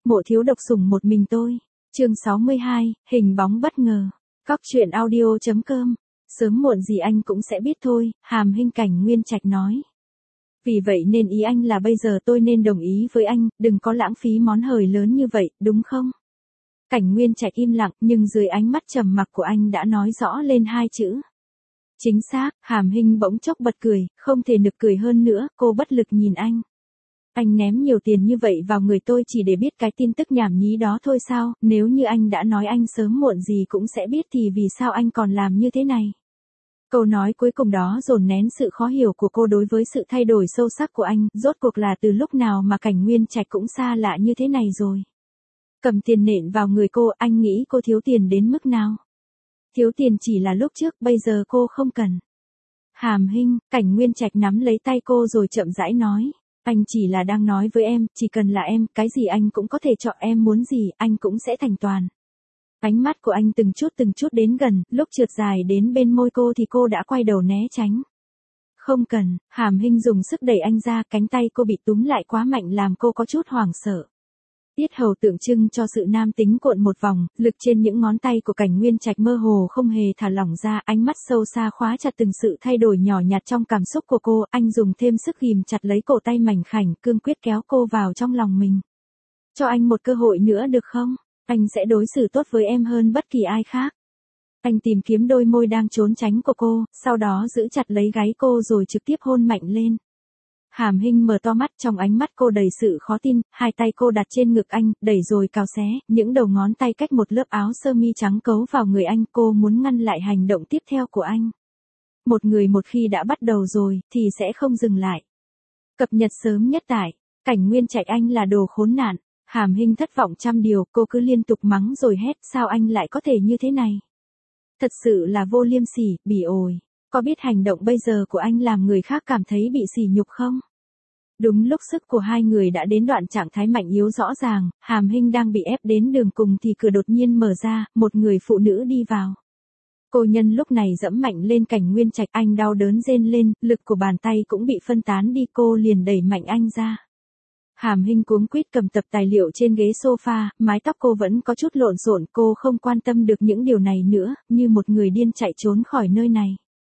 Mộ thiếu độc sủng một mình tôi. Chương 62, hình bóng bất ngờ. Cóc truyện audio.com. Sớm muộn gì anh cũng sẽ biết thôi, Hàm Hinh Cảnh Nguyên Trạch nói. Vì vậy nên ý anh là bây giờ tôi nên đồng ý với anh, đừng có lãng phí món hời lớn như vậy, đúng không? Cảnh Nguyên Trạch im lặng, nhưng dưới ánh mắt trầm mặc của anh đã nói rõ lên hai chữ. Chính xác, Hàm Hinh bỗng chốc bật cười, không thể nực cười hơn nữa, cô bất lực nhìn anh. Anh ném nhiều tiền như vậy vào người tôi chỉ để biết cái tin tức nhảm nhí đó thôi sao, nếu như anh đã nói anh sớm muộn gì cũng sẽ biết thì vì sao anh còn làm như thế này? Câu nói cuối cùng đó dồn nén sự khó hiểu của cô đối với sự thay đổi sâu sắc của anh, rốt cuộc là từ lúc nào mà Cảnh Nguyên Trạch cũng xa lạ như thế này rồi. Cầm tiền nện vào người cô, anh nghĩ cô thiếu tiền đến mức nào? Thiếu tiền chỉ là lúc trước, bây giờ cô không cần. Hàm Hinh, Cảnh Nguyên Trạch nắm lấy tay cô rồi chậm rãi nói. Anh chỉ là đang nói với em, chỉ cần là em, cái gì anh cũng có thể chọn, em muốn gì, anh cũng sẽ thành toàn. Ánh mắt của anh từng chút đến gần, lúc trượt dài đến bên môi cô thì cô đã quay đầu né tránh. Không cần, Hàm Hinh dùng sức đẩy anh ra, cánh tay cô bị túm lại quá mạnh làm cô có chút hoảng sợ. Yết hầu tượng trưng cho sự nam tính cuộn một vòng, lực trên những ngón tay của Cảnh Nguyên Trạch mơ hồ không hề thả lỏng ra, ánh mắt sâu xa khóa chặt từng sự thay đổi nhỏ nhặt trong cảm xúc của cô, anh dùng thêm sức ghìm chặt lấy cổ tay mảnh khảnh, cương quyết kéo cô vào trong lòng mình. Cho anh một cơ hội nữa được không? Anh sẽ đối xử tốt với em hơn bất kỳ ai khác. Anh tìm kiếm đôi môi đang trốn tránh của cô, sau đó giữ chặt lấy gáy cô rồi trực tiếp hôn mạnh lên. Hàm Hinh mở to mắt, trong ánh mắt cô đầy sự khó tin, hai tay cô đặt trên ngực anh, đẩy rồi cào xé, những đầu ngón tay cách một lớp áo sơ mi trắng cấu vào người anh, cô muốn ngăn lại hành động tiếp theo của anh. Một người một khi đã bắt đầu rồi, thì sẽ không dừng lại. Cập nhật sớm nhất tại, Cảnh Nguyên Trạch anh là đồ khốn nạn. Hàm Hinh thất vọng trăm điều, cô cứ liên tục mắng rồi hét, sao anh lại có thể như thế này? Thật sự là vô liêm sỉ, bỉ ổi. Có biết hành động bây giờ của anh làm người khác cảm thấy bị sỉ nhục không? Đúng lúc sức của hai người đã đến đoạn trạng thái mạnh yếu rõ ràng, Hàm Hinh đang bị ép đến đường cùng thì cửa đột nhiên mở ra, một người phụ nữ đi vào. Cô nhân lúc này dẫm mạnh lên Cảnh Nguyên Trạch, anh đau đớn rên lên, lực của bàn tay cũng bị phân tán đi, cô liền đẩy mạnh anh ra. Hàm Hinh cuống quýt cầm tập tài liệu trên ghế sofa, mái tóc cô vẫn có chút lộn xộn, cô không quan tâm được những điều này nữa, như một người điên chạy trốn khỏi nơi này.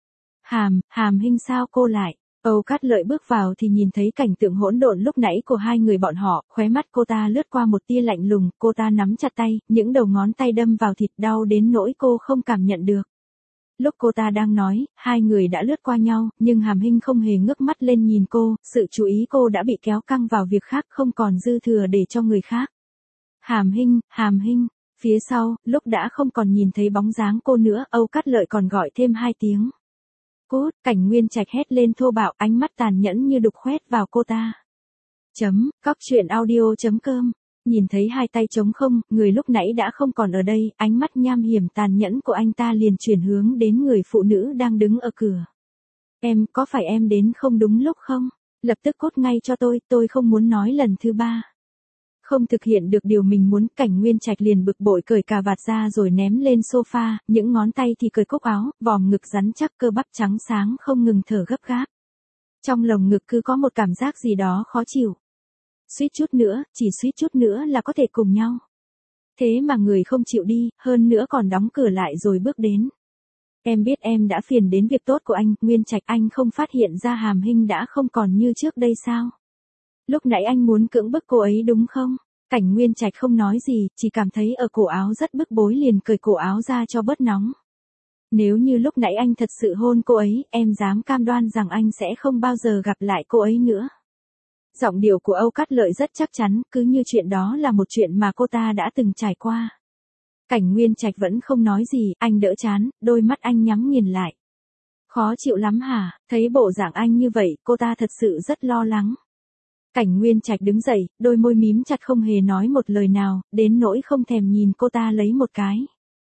Hàm Hinh sao cô lại? Âu Cát Lợi bước vào thì nhìn thấy cảnh tượng hỗn độn lúc nãy của hai người bọn họ, khóe mắt cô ta lướt qua một tia lạnh lùng, cô ta nắm chặt tay, những đầu ngón tay đâm vào thịt đau đến nỗi cô không cảm nhận được. Lúc cô ta đang nói, hai người đã lướt qua nhau, nhưng Hàm Hinh không hề ngước mắt lên nhìn cô, sự chú ý cô đã bị kéo căng vào việc khác, không còn dư thừa để cho người khác. Hàm Hinh, phía sau, lúc đã không còn nhìn thấy bóng dáng cô nữa, Âu Cát Lợi còn gọi thêm hai tiếng. Cút, Cảnh Nguyên Trạch hét lên thô bạo, ánh mắt tàn nhẫn như đục khoét vào cô ta. Cóc truyện audio.com. Nhìn thấy hai tay trống không, người lúc nãy đã không còn ở đây, ánh mắt nham hiểm tàn nhẫn của anh ta liền chuyển hướng đến người phụ nữ đang đứng ở cửa. Em, có phải em đến không đúng lúc không? Lập tức cút ngay cho tôi không muốn nói lần thứ ba. Không thực hiện được điều mình muốn, Cảnh Nguyên Trạch liền bực bội cởi cà vạt ra rồi ném lên sofa, những ngón tay thì cởi cúc áo, vòm ngực rắn chắc, cơ bắp trắng sáng không ngừng thở gấp gáp. Trong lồng ngực cứ có một cảm giác gì đó khó chịu. Suýt chút nữa, chỉ suýt chút nữa là có thể cùng nhau. Thế mà người không chịu đi, hơn nữa còn đóng cửa lại rồi bước đến. Em biết em đã phiền đến việc tốt của anh, Nguyên Trạch, anh không phát hiện ra Hàm Hinh đã không còn như trước đây sao? Lúc nãy anh muốn cưỡng bức cô ấy đúng không? Cảnh Nguyên Trạch không nói gì, chỉ cảm thấy ở cổ áo rất bức bối liền cởi cổ áo ra cho bớt nóng. Nếu như lúc nãy anh thật sự hôn cô ấy, em dám cam đoan rằng anh sẽ không bao giờ gặp lại cô ấy nữa. Giọng điệu của Âu Cát Lợi rất chắc chắn, cứ như chuyện đó là một chuyện mà cô ta đã từng trải qua. Cảnh Nguyên Trạch vẫn không nói gì, anh đỡ chán, đôi mắt anh nhắm nghiền lại. Khó chịu lắm hả? Thấy bộ dạng anh như vậy, cô ta thật sự rất lo lắng. Cảnh Nguyên Trạch đứng dậy, đôi môi mím chặt không hề nói một lời nào, đến nỗi không thèm nhìn cô ta lấy một cái.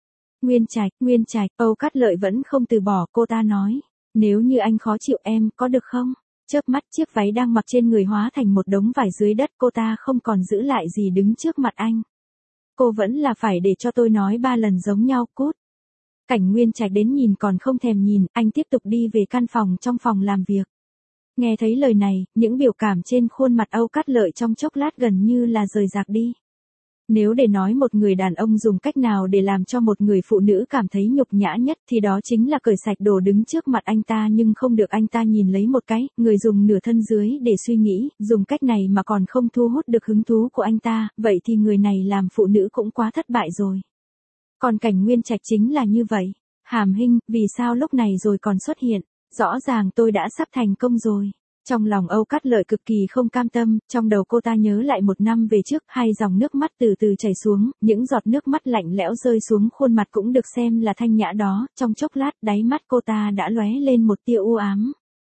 Nguyên Trạch, Âu Cát Lợi vẫn không từ bỏ, cô ta nói. Nếu như anh khó chịu em, có được không? Chớp mắt chiếc váy đang mặc trên người hóa thành một đống vải dưới đất, cô ta không còn giữ lại gì đứng trước mặt anh. Cô vẫn là phải để cho tôi nói 3 lần giống nhau, cút. Cảnh Nguyên Trạch đến nhìn còn không thèm nhìn, anh tiếp tục đi về căn phòng trong phòng làm việc. Nghe thấy lời này, những biểu cảm trên khuôn mặt Âu Cát Lợi trong chốc lát gần như là rời rạc đi. Nếu để nói một người đàn ông dùng cách nào để làm cho một người phụ nữ cảm thấy nhục nhã nhất thì đó chính là cởi sạch đồ đứng trước mặt anh ta nhưng không được anh ta nhìn lấy một cái, người dùng nửa thân dưới để suy nghĩ, dùng cách này mà còn không thu hút được hứng thú của anh ta, vậy thì người này làm phụ nữ cũng quá thất bại rồi. Còn Cảnh Nguyên Trạch chính là như vậy. Hàm Hinh, vì sao lúc này rồi còn xuất hiện? Rõ ràng tôi đã sắp thành công rồi. Trong lòng Âu Cát Lợi cực kỳ không cam tâm, trong đầu cô ta nhớ lại 1 năm về trước, hai dòng nước mắt từ từ chảy xuống, những giọt nước mắt lạnh lẽo rơi xuống khuôn mặt cũng được xem là thanh nhã đó, trong chốc lát đáy mắt cô ta đã lóe lên một tia u ám.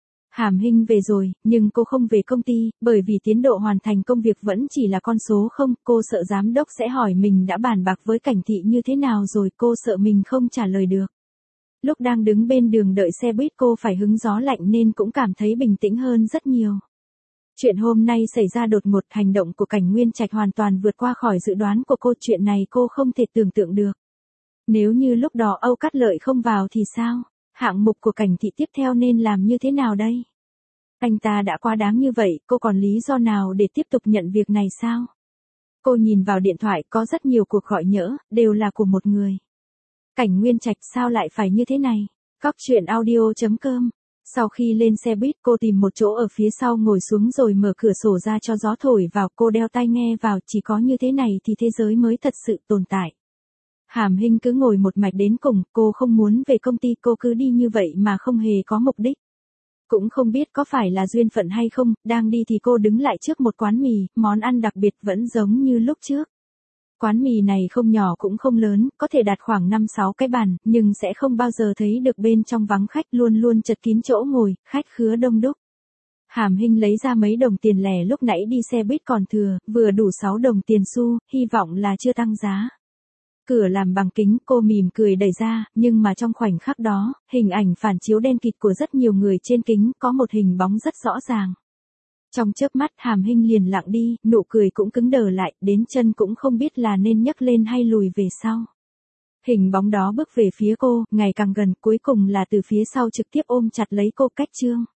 Hàm Hinh về rồi, nhưng cô không về công ty, bởi vì tiến độ hoàn thành công việc vẫn chỉ là con số 0, cô sợ giám đốc sẽ hỏi mình đã bàn bạc với Cảnh Thị như thế nào rồi, cô sợ mình không trả lời được. Lúc đang đứng bên đường đợi xe buýt cô phải hứng gió lạnh nên cũng cảm thấy bình tĩnh hơn rất nhiều. Chuyện hôm nay xảy ra đột ngột, hành động của Cảnh Nguyên Trạch hoàn toàn vượt qua khỏi dự đoán của cô, chuyện này cô không thể tưởng tượng được. Nếu như lúc đó Âu Cát Lợi không vào thì sao? Hạng mục của Cảnh Thị tiếp theo nên làm như thế nào đây? Anh ta đã quá đáng như vậy, cô còn lý do nào để tiếp tục nhận việc này sao? Cô nhìn vào điện thoại, có rất nhiều cuộc gọi nhỡ, đều là của một người. Cảnh Nguyên Trạch, sao lại phải như thế này? Cóc truyện audio.com. Sau khi lên xe buýt, cô tìm một chỗ ở phía sau ngồi xuống rồi mở cửa sổ ra cho gió thổi vào, cô đeo tai nghe vào, chỉ có như thế này thì thế giới mới thật sự tồn tại. Hàm Hinh cứ ngồi một mạch đến cùng, cô không muốn về công ty, cô cứ đi như vậy mà không hề có mục đích. Cũng không biết có phải là duyên phận hay không, đang đi thì cô đứng lại trước một quán mì, món ăn đặc biệt vẫn giống như lúc trước. Quán mì này không nhỏ cũng không lớn, có thể đặt khoảng 5-6 cái bàn, nhưng sẽ không bao giờ thấy được bên trong vắng khách, luôn luôn chật kín chỗ ngồi, khách khứa đông đúc. Hàm Hinh lấy ra mấy đồng tiền lẻ lúc nãy đi xe buýt còn thừa, vừa đủ 6 đồng tiền xu, hy vọng là chưa tăng giá. Cửa làm bằng kính, cô mỉm cười đẩy ra, nhưng mà trong khoảnh khắc đó, hình ảnh phản chiếu đen kịt của rất nhiều người trên kính, có một hình bóng rất rõ ràng. Trong chớp mắt Hàm Hinh liền lặng đi, nụ cười cũng cứng đờ lại, đến chân cũng không biết là nên nhấc lên hay lùi về sau. Hình bóng đó bước về phía cô, ngày càng gần, cuối cùng là từ phía sau trực tiếp ôm chặt lấy cô. Cách chương